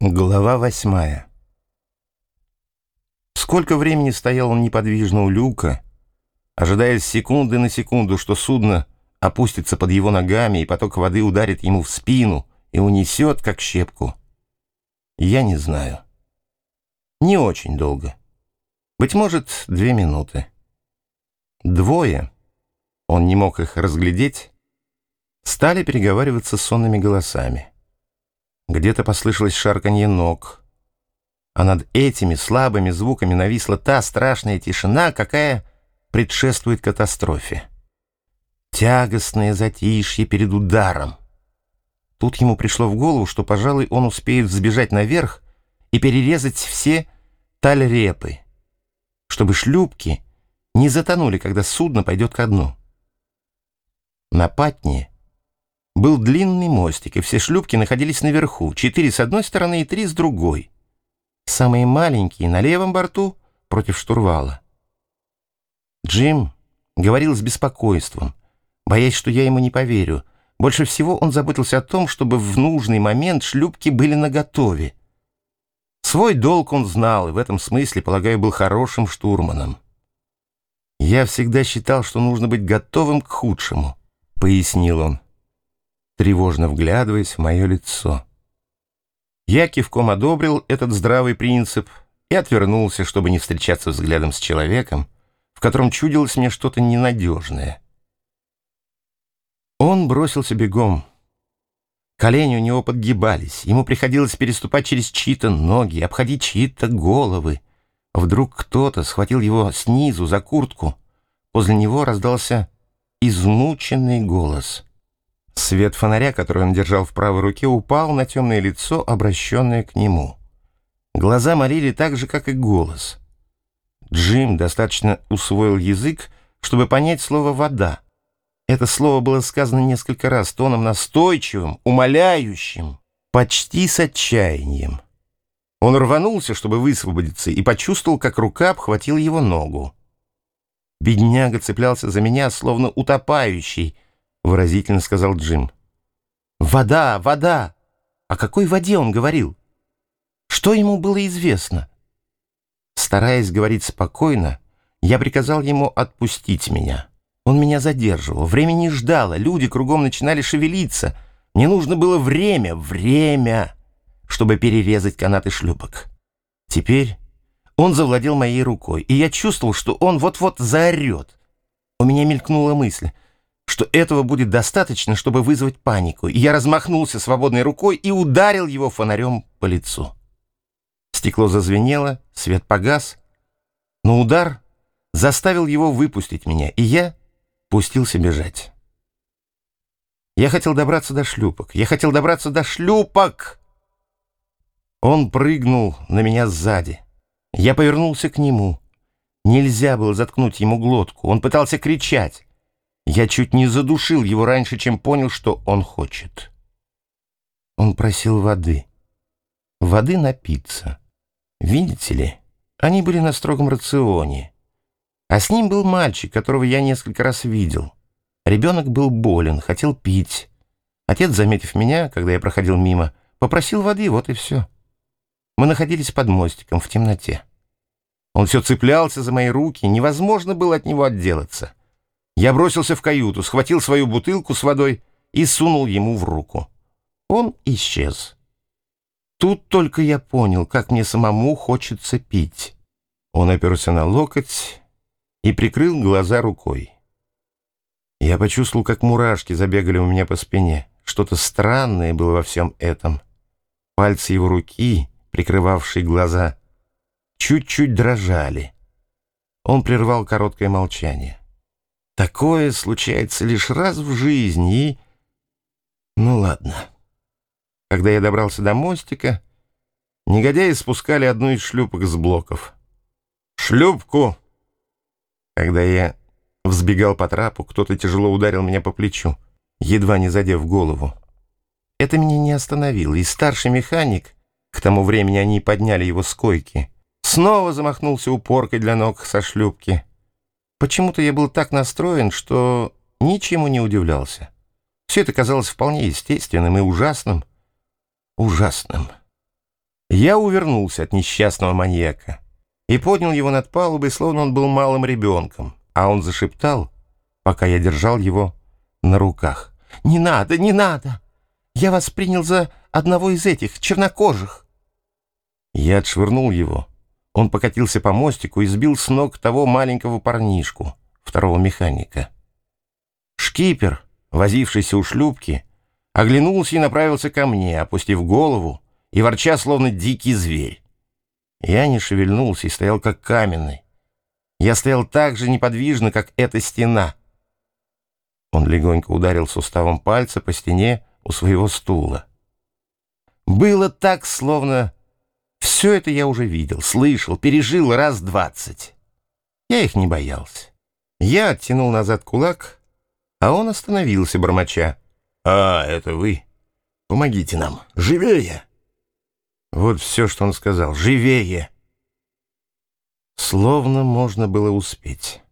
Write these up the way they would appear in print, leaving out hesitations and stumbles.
Глава 8. Сколько времени стоял он неподвижно у люка, ожидая с секунды на секунду, что судно опустится под его ногами, и поток воды ударит ему в спину и унесет, как щепку. Я не знаю. Не очень долго. Быть может, 2 минуты. Двое, он не мог их разглядеть, стали переговариваться сонными голосами. Где-то послышалось шарканье ног, а над этими слабыми звуками нависла та страшная тишина, какая предшествует катастрофе. Тягостное затишье перед ударом. Тут ему пришло в голову, что, пожалуй, он успеет взбежать наверх и перерезать все тальрепы, чтобы шлюпки не затонули, когда судно пойдет ко дну. На Патне был длинный мостик, и все шлюпки находились наверху, 4 с одной стороны и 3 с другой. Самые маленькие на левом борту против штурвала. Джим говорил с беспокойством, боясь, что я ему не поверю. Больше всего он заботился о том, чтобы в нужный момент шлюпки были наготове. Свой долг он знал, и в этом смысле, полагаю, был хорошим штурманом. «Я всегда считал, что нужно быть готовым к худшему», — пояснил он, тревожно вглядываясь в мое лицо. Я кивком одобрил этот здравый принцип и отвернулся, чтобы не встречаться взглядом с человеком, в котором чудилось мне что-то ненадежное. Он бросился бегом. Колени у него подгибались, ему приходилось переступать через чьи-то ноги, обходить чьи-то головы. Вдруг кто-то схватил его снизу за куртку. Возле него раздался измученный голос. Свет фонаря, который он держал в правой руке, упал на темное лицо, обращенное к нему. Глаза молили так же, как и голос. Джим достаточно усвоил язык, чтобы понять слово «вода». Это слово было сказано несколько раз, тоном настойчивым, умоляющим, почти с отчаянием. Он рванулся, чтобы высвободиться, и почувствовал, как рука обхватила его ногу. «Бедняга цеплялся за меня, словно утопающий», — выразительно сказал Джим. «Вода, вода!» О какой воде он говорил? Что ему было известно? Стараясь говорить спокойно, я приказал ему отпустить меня. Он меня задерживал, время не ждало, люди кругом начинали шевелиться. Мне нужно было время, чтобы перерезать канаты шлюпок. Теперь он завладел моей рукой, и я чувствовал, что он вот-вот заорет. У меня мелькнула мысль, что этого будет достаточно, чтобы вызвать панику, и я размахнулся свободной рукой и ударил его фонарем по лицу. Стекло зазвенело, свет погас, но удар заставил его выпустить меня, и я пустился бежать. Я хотел добраться до шлюпок! Он прыгнул на меня сзади. Я повернулся к нему. Нельзя было заткнуть ему глотку. Он пытался кричать. Я чуть не задушил его раньше, чем понял, что он хочет. Он просил воды. Воды напиться. Видите ли, они были на строгом рационе. А с ним был мальчик, которого я несколько раз видел. Ребенок был болен, хотел пить. Отец, заметив меня, когда я проходил мимо, попросил воды, вот и все. Мы находились под мостиком в темноте. Он все цеплялся за мои руки, невозможно было от него отделаться. Я бросился в каюту, схватил свою бутылку с водой и сунул ему в руку. Он исчез. Тут только я понял, как мне самому хочется пить. Он оперся на локоть и прикрыл глаза рукой. Я почувствовал, как мурашки забегали у меня по спине. Что-то странное было во всем этом. Пальцы его руки, прикрывавшие глаза, чуть-чуть дрожали. Он прервал короткое молчание. Такое случается лишь раз в жизни, и... Ну ладно. Когда я добрался до мостика, негодяи спускали одну из шлюпок с блоков. «Шлюпку!» Когда я взбегал по трапу, кто-то тяжело ударил меня по плечу, едва не задев голову. Это меня не остановило, и старший механик, к тому времени они подняли его с койки, снова замахнулся упоркой для ног со шлюпки. Почему-то я был так настроен, что ничему не удивлялся. Все это казалось вполне естественным и ужасным. Я увернулся от несчастного маньяка и поднял его над палубой, словно он был малым ребенком, а он зашептал, пока я держал его на руках: «Не надо, не надо! Я вас принял за одного из этих, чернокожих!» Я отшвырнул его. Он покатился по мостику и сбил с ног того маленького парнишку, второго механика. Шкипер, возившийся у шлюпки, оглянулся и направился ко мне, опустив голову и ворча, словно дикий зверь. Я не шевельнулся и стоял как каменный. Я стоял так же неподвижно, как эта стена. Он легонько ударил суставом пальца по стене у своего стула. Было так, словно все это я уже видел, слышал, пережил раз 20. Я их не боялся. Я оттянул назад кулак, а он остановился, бормоча: «А, это вы? Помогите нам! Живее!» Вот все, что он сказал. «Живее!» Словно можно было успеть.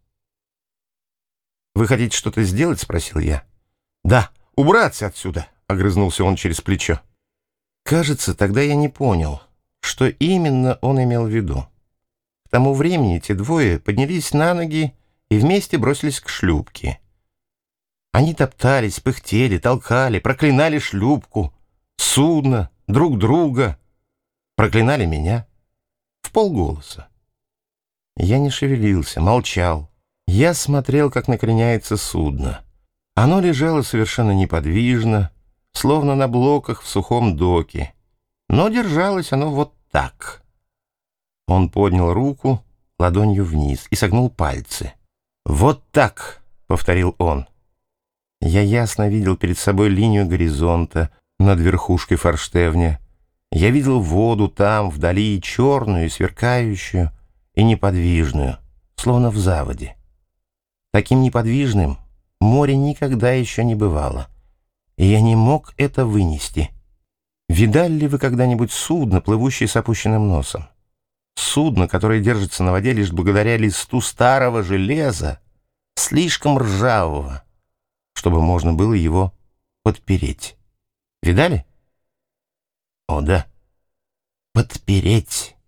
«Вы хотите что-то сделать?» — спросил я. «Да, убраться отсюда!» — огрызнулся он через плечо. Кажется, тогда я не понял, что именно он имел в виду. К тому времени те двое поднялись на ноги и вместе бросились к шлюпке. Они топтались, пыхтели, толкали, проклинали шлюпку, судно, друг друга, проклинали меня вполголоса. Я не шевелился, молчал. Я смотрел, как накреняется судно. Оно лежало совершенно неподвижно, словно на блоках в сухом доке. Но держалось оно вот так. Он поднял руку ладонью вниз и согнул пальцы. «Вот так», — повторил он. Я ясно видел перед собой линию горизонта над верхушкой форштевня. Я видел воду там, вдали, черную, сверкающую и неподвижную, словно в заводе. Таким неподвижным море никогда еще не бывало, и я не мог это вынести. Видали ли вы когда-нибудь судно, плывущее с опущенным носом? Судно, которое держится на воде лишь благодаря листу старого железа, слишком ржавого, чтобы можно было его подпереть. Видали? О, да. Подпереть.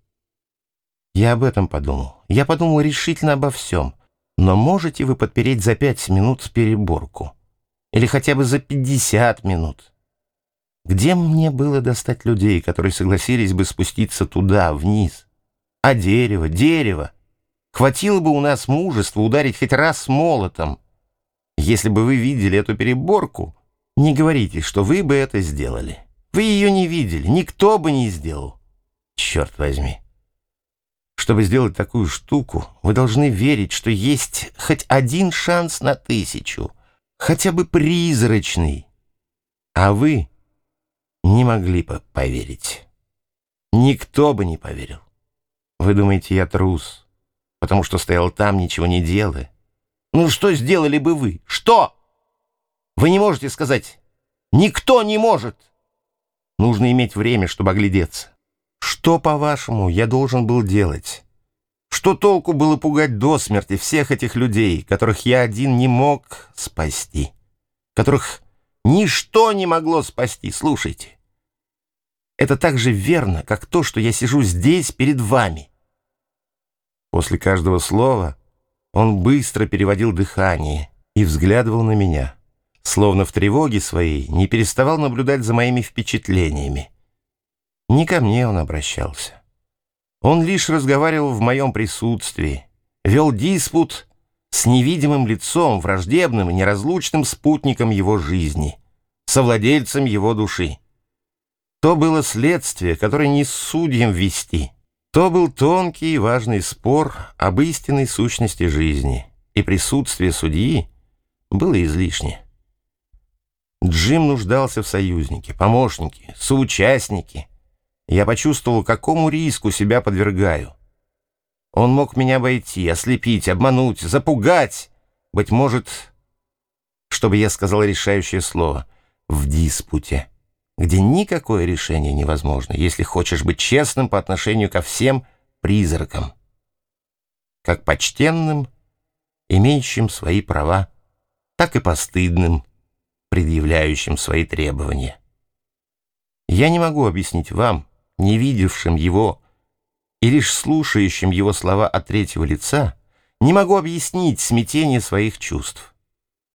Я об этом подумал. Я подумал решительно обо всем. Но можете вы подпереть за 5 минут переборку? Или хотя бы за 50 минут? Где мне было достать людей, которые согласились бы спуститься туда, вниз? А дерево, дерево! Хватило бы у нас мужества ударить хоть раз молотом. Если бы вы видели эту переборку, не говорите, что вы бы это сделали. Вы ее не видели, никто бы не сделал. Черт возьми. Чтобы сделать такую штуку, вы должны верить, что есть хоть один шанс на 1000, хотя бы призрачный. А вы не могли бы поверить. Никто бы не поверил. Вы думаете, я трус, потому что стоял там, ничего не делая? Ну что сделали бы вы? Что? Вы не можете сказать. Никто не может. Нужно иметь время, чтобы оглядеться. Что, по-вашему, я должен был делать? Что толку было пугать до смерти всех этих людей, которых я один не мог спасти? Которых ничто не могло спасти? Слушайте. Это так же верно, как то, что я сижу здесь перед вами. После каждого слова он быстро переводил дыхание и взглядывал на меня, словно в тревоге своей не переставал наблюдать за моими впечатлениями. Не ко мне он обращался. Он лишь разговаривал в моем присутствии, вел диспут с невидимым лицом, враждебным и неразлучным спутником его жизни, совладельцем его души. То было следствие, которое не судьям вести. То был тонкий и важный спор об истинной сущности жизни, и присутствие судьи было излишне. Джим нуждался в союзнике, помощнике, соучастнике. Я почувствовал, какому риску себя подвергаю. Он мог меня обойти, ослепить, обмануть, запугать. Быть может, чтобы я сказал решающее слово, в диспуте, где никакое решение невозможно, если хочешь быть честным по отношению ко всем призракам, как почтенным, имеющим свои права, так и постыдным, предъявляющим свои требования. Я не могу объяснить вам, не видевшим его и лишь слушающим его слова от третьего лица, не могу объяснить смятение своих чувств.